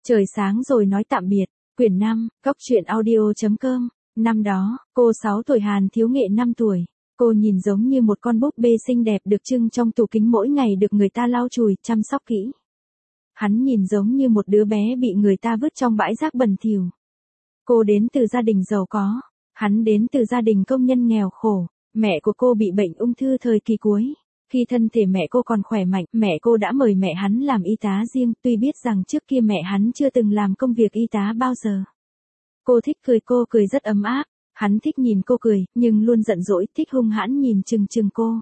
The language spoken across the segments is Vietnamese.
Trời sáng rồi nói tạm biệt. Quyển 5, Góc Truyện Audio.com. Năm đó, cô 6 tuổi, Hàn Thiếu Nghệ 5 tuổi. Cô nhìn giống như một con búp bê xinh đẹp được trưng trong tủ kính, mỗi ngày được người ta lau chùi, chăm sóc kỹ. Hắn nhìn giống như một đứa bé bị người ta vứt trong bãi rác bẩn thỉu. Cô đến từ gia đình giàu có. Hắn đến từ gia đình công nhân nghèo khổ. Mẹ của cô bị bệnh ung thư thời kỳ cuối. Khi thân thể mẹ cô còn khỏe mạnh, mẹ cô đã mời mẹ hắn làm y tá riêng, tuy biết rằng trước kia mẹ hắn chưa từng làm công việc y tá bao giờ. Cô thích cười, cô cười rất ấm áp. Hắn thích nhìn cô cười, nhưng luôn giận dỗi, thích hung hãn nhìn chừng cô.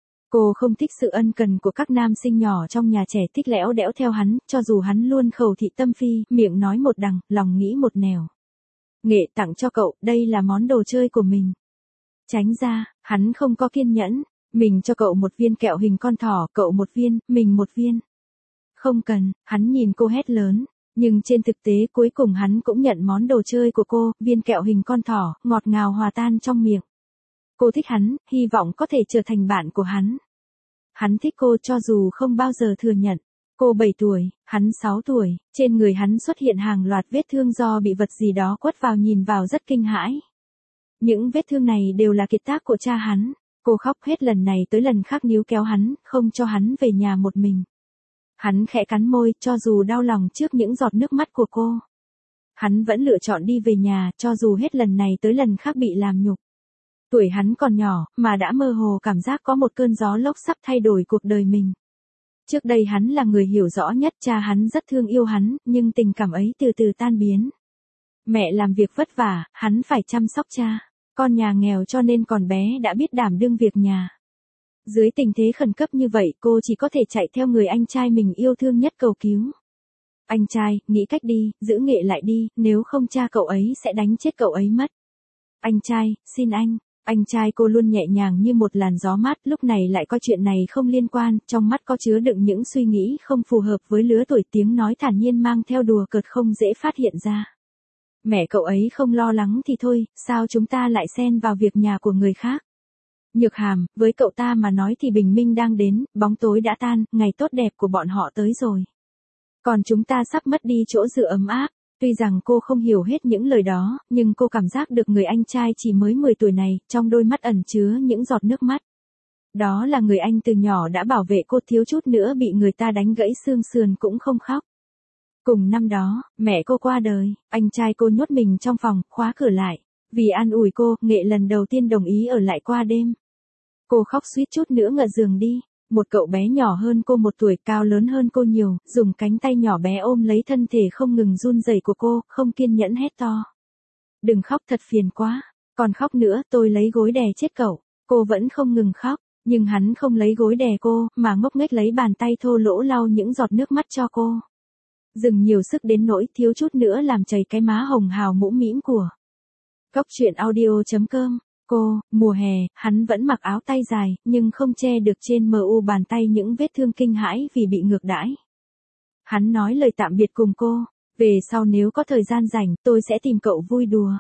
Cô không thích sự ân cần của các nam sinh nhỏ trong nhà trẻ, thích lẽo đẽo theo hắn, cho dù hắn luôn khẩu thị tâm phi, miệng nói một đằng, lòng nghĩ một nẻo. Nghệ tặng cho cậu, đây là món đồ chơi của mình. Tránh ra, hắn không có kiên nhẫn. Mình cho cậu một viên kẹo hình con thỏ, cậu một viên, mình một viên. Không cần, hắn nhìn cô hét lớn. Nhưng trên thực tế cuối cùng hắn cũng nhận món đồ chơi của cô, viên kẹo hình con thỏ, ngọt ngào hòa tan trong miệng. Cô thích hắn, hy vọng có thể trở thành bạn của hắn. Hắn thích cô cho dù không bao giờ thừa nhận. Cô 7 tuổi, hắn 6 tuổi, trên người hắn xuất hiện hàng loạt vết thương do bị vật gì đó quất vào, nhìn vào rất kinh hãi. Những vết thương này đều là kiệt tác của cha hắn. Cô khóc hết lần này tới lần khác, níu kéo hắn, không cho hắn về nhà một mình. Hắn khẽ cắn môi, cho dù đau lòng trước những giọt nước mắt của cô. Hắn vẫn lựa chọn đi về nhà, cho dù hết lần này tới lần khác bị làm nhục. Tuổi hắn còn nhỏ, mà đã mơ hồ cảm giác có một cơn gió lốc sắp thay đổi cuộc đời mình. Trước đây hắn là người hiểu rõ nhất, cha hắn rất thương yêu hắn, nhưng tình cảm ấy từ từ tan biến. Mẹ làm việc vất vả, hắn phải chăm sóc cha. Con nhà nghèo cho nên còn bé đã biết đảm đương việc nhà. Dưới tình thế khẩn cấp như vậy, cô chỉ có thể chạy theo người anh trai mình yêu thương nhất cầu cứu. Anh trai, nghĩ cách đi, giữ Nghệ lại đi, nếu không cha cậu ấy sẽ đánh chết cậu ấy mất. Anh trai, xin anh. Anh trai cô luôn nhẹ nhàng như một làn gió mát, lúc này lại coi chuyện này không liên quan, trong mắt có chứa đựng những suy nghĩ không phù hợp với lứa tuổi, tiếng nói thản nhiên mang theo đùa cợt không dễ phát hiện ra. Mẹ cậu ấy không lo lắng thì thôi, sao chúng ta lại xen vào việc nhà của người khác? Nhược Hàm, với cậu ta mà nói thì bình minh đang đến, bóng tối đã tan, ngày tốt đẹp của bọn họ tới rồi. Còn chúng ta sắp mất đi chỗ dựa ấm áp. Tuy rằng cô không hiểu hết những lời đó, nhưng cô cảm giác được người anh trai chỉ mới 10 tuổi này, trong đôi mắt ẩn chứa những giọt nước mắt. Đó là người anh từ nhỏ đã bảo vệ cô, thiếu chút nữa bị người ta đánh gãy xương sườn cũng không khóc. Cùng năm đó, mẹ cô qua đời, anh trai cô nhốt mình trong phòng, khóa cửa lại. Vì an ủi cô, Nghệ lần đầu tiên đồng ý ở lại qua đêm. Cô khóc suýt chút nữa ngã giường đi. Một cậu bé nhỏ hơn cô 1 tuổi, cao lớn hơn cô nhiều, dùng cánh tay nhỏ bé ôm lấy thân thể không ngừng run rẩy của cô, không kiên nhẫn hét to. Đừng khóc, thật phiền quá. Còn khóc nữa, tôi lấy gối đè chết cậu. Cô vẫn không ngừng khóc, nhưng hắn không lấy gối đè cô, mà ngốc nghếch lấy bàn tay thô lỗ lau những giọt nước mắt cho cô. Dừng nhiều sức đến nỗi thiếu chút nữa làm chảy cái má hồng hào mũm mĩm của. Góc Truyện Audio.com. Cô, mùa hè, hắn vẫn mặc áo tay dài, nhưng không che được trên mu bàn tay những vết thương kinh hãi vì bị ngược đãi. Hắn nói lời tạm biệt cùng cô, về sau nếu có thời gian rảnh, tôi sẽ tìm cậu vui đùa.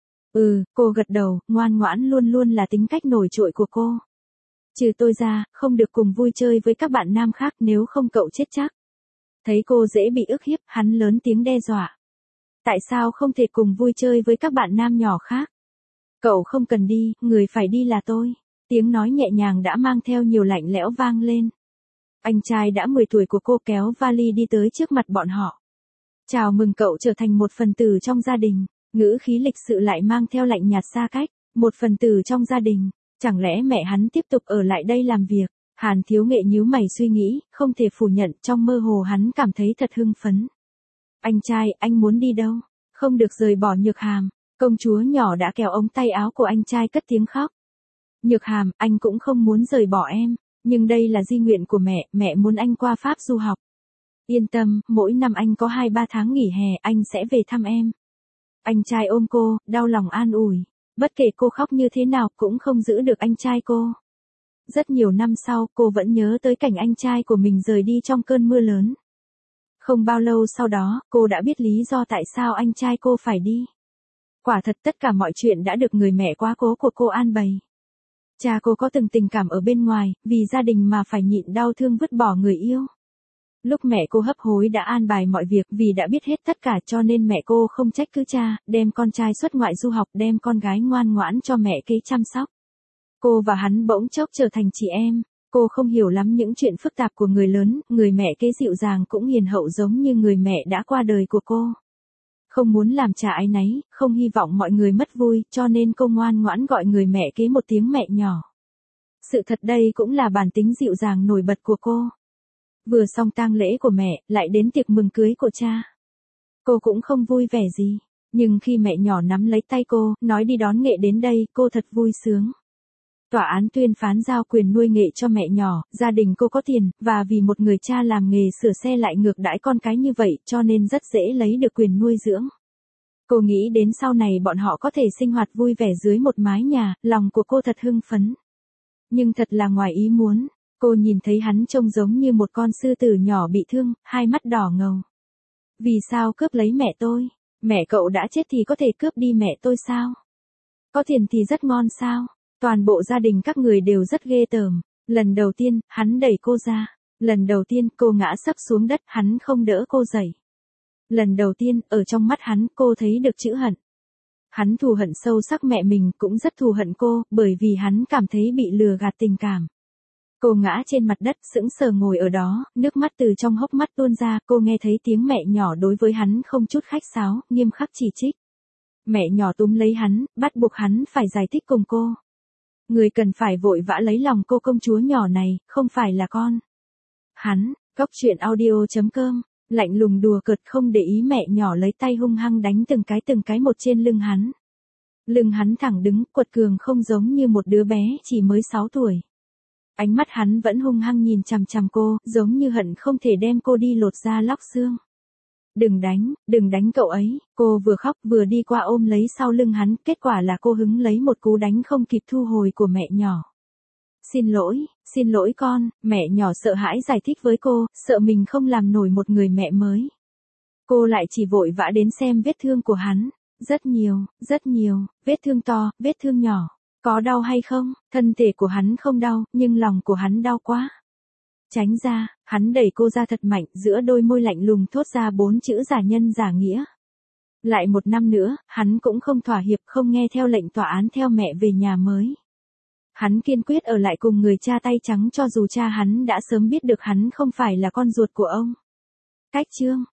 Cô gật đầu, ngoan ngoãn luôn luôn là tính cách nổi trội của cô. Trừ tôi ra, không được cùng vui chơi với các bạn nam khác, nếu không cậu chết chắc. Thấy cô dễ bị ức hiếp, hắn lớn tiếng đe dọa. Tại sao không thể cùng vui chơi với các bạn nam nhỏ khác? Cậu không cần đi, người phải đi là tôi. Tiếng nói nhẹ nhàng đã mang theo nhiều lạnh lẽo vang lên. Anh trai đã 10 tuổi của cô kéo vali đi tới trước mặt bọn họ. Chào mừng cậu trở thành một phần tử trong gia đình. Ngữ khí lịch sự lại mang theo lạnh nhạt xa cách. Một phần tử trong gia đình. Chẳng lẽ mẹ hắn tiếp tục ở lại đây làm việc? Hàn Thiếu Nghệ nhíu mày suy nghĩ, không thể phủ nhận, trong mơ hồ hắn cảm thấy thật hưng phấn. Anh trai, anh muốn đi đâu? Không được rời bỏ Nhược Hàm. Công chúa nhỏ đã kéo ống tay áo của anh trai cất tiếng khóc. Nhược Hàm, anh cũng không muốn rời bỏ em, nhưng đây là di nguyện của mẹ muốn anh qua Pháp du học. Yên tâm, mỗi năm anh có 2-3 tháng nghỉ hè, anh sẽ về thăm em. Anh trai ôm cô, đau lòng an ủi. Bất kể cô khóc như thế nào cũng không giữ được anh trai cô. Rất nhiều năm sau, cô vẫn nhớ tới cảnh anh trai của mình rời đi trong cơn mưa lớn. Không bao lâu sau đó, cô đã biết lý do tại sao anh trai cô phải đi. Quả thật tất cả mọi chuyện đã được người mẹ quá cố của cô an bày. Cha cô có từng tình cảm ở bên ngoài, vì gia đình mà phải nhịn đau thương vứt bỏ người yêu. Lúc mẹ cô hấp hối đã an bài mọi việc vì đã biết hết tất cả cho nên mẹ cô không trách cứ cha, đem con trai xuất ngoại du học đem con gái ngoan ngoãn cho mẹ kế chăm sóc. Cô và hắn bỗng chốc trở thành chị em. Cô không hiểu lắm những chuyện phức tạp của người lớn, người mẹ kế dịu dàng cũng hiền hậu giống như người mẹ đã qua đời của cô. Không muốn làm cha áy náy, không hy vọng mọi người mất vui, cho nên cô ngoan ngoãn gọi người mẹ kế một tiếng mẹ nhỏ. Sự thật đây cũng là bản tính dịu dàng nổi bật của cô. Vừa xong tang lễ của mẹ, lại đến tiệc mừng cưới của cha. Cô cũng không vui vẻ gì, nhưng khi mẹ nhỏ nắm lấy tay cô, nói đi đón Nghệ đến đây, cô thật vui sướng. Tòa án tuyên phán giao quyền nuôi Nghệ cho mẹ nhỏ, gia đình cô có tiền, và vì một người cha làm nghề sửa xe lại ngược đãi con cái như vậy cho nên rất dễ lấy được quyền nuôi dưỡng. Cô nghĩ đến sau này bọn họ có thể sinh hoạt vui vẻ dưới một mái nhà, lòng của cô thật hưng phấn. Nhưng thật là ngoài ý muốn, cô nhìn thấy hắn trông giống như một con sư tử nhỏ bị thương, hai mắt đỏ ngầu. Vì sao cướp lấy mẹ tôi? Mẹ cậu đã chết thì có thể cướp đi mẹ tôi sao? Có tiền thì rất ngon sao? Toàn bộ gia đình các người đều rất ghê tởm. Lần đầu tiên, hắn đẩy cô ra. Lần đầu tiên, cô ngã sấp xuống đất, hắn không đỡ cô dậy. Lần đầu tiên, ở trong mắt hắn, cô thấy được chữ hận. Hắn thù hận sâu sắc mẹ mình, cũng rất thù hận cô, bởi vì hắn cảm thấy bị lừa gạt tình cảm. Cô ngã trên mặt đất, sững sờ ngồi ở đó, nước mắt từ trong hốc mắt tuôn ra, cô nghe thấy tiếng mẹ nhỏ đối với hắn không chút khách sáo, nghiêm khắc chỉ trích. Mẹ nhỏ túm lấy hắn, bắt buộc hắn phải giải thích cùng cô. Người cần phải vội vã lấy lòng cô công chúa nhỏ này, không phải là con. Hắn, Cóc Truyện Audio.com, lạnh lùng đùa cợt không để ý mẹ nhỏ lấy tay hung hăng đánh từng cái một trên lưng hắn. Lưng hắn thẳng đứng, quật cường không giống như một đứa bé chỉ mới 6 tuổi. Ánh mắt hắn vẫn hung hăng nhìn chằm chằm cô, giống như hận không thể đem cô đi lột da lóc xương. Đừng đánh cậu ấy, cô vừa khóc vừa đi qua ôm lấy sau lưng hắn, kết quả là cô hứng lấy một cú đánh không kịp thu hồi của mẹ nhỏ. Xin lỗi con, mẹ nhỏ sợ hãi giải thích với cô, sợ mình không làm nổi một người mẹ mới. Cô lại chỉ vội vã đến xem vết thương của hắn, rất nhiều, vết thương to, vết thương nhỏ. Có đau hay không? Thân thể của hắn không đau, nhưng lòng của hắn đau quá. Tránh ra, hắn đẩy cô ra thật mạnh, giữa đôi môi lạnh lùng thốt ra 4 chữ giả nhân giả nghĩa. Lại 1 năm nữa, hắn cũng không thỏa hiệp, không nghe theo lệnh tòa án theo mẹ về nhà mới. Hắn kiên quyết ở lại cùng người cha tay trắng cho dù cha hắn đã sớm biết được hắn không phải là con ruột của ông. Cách chương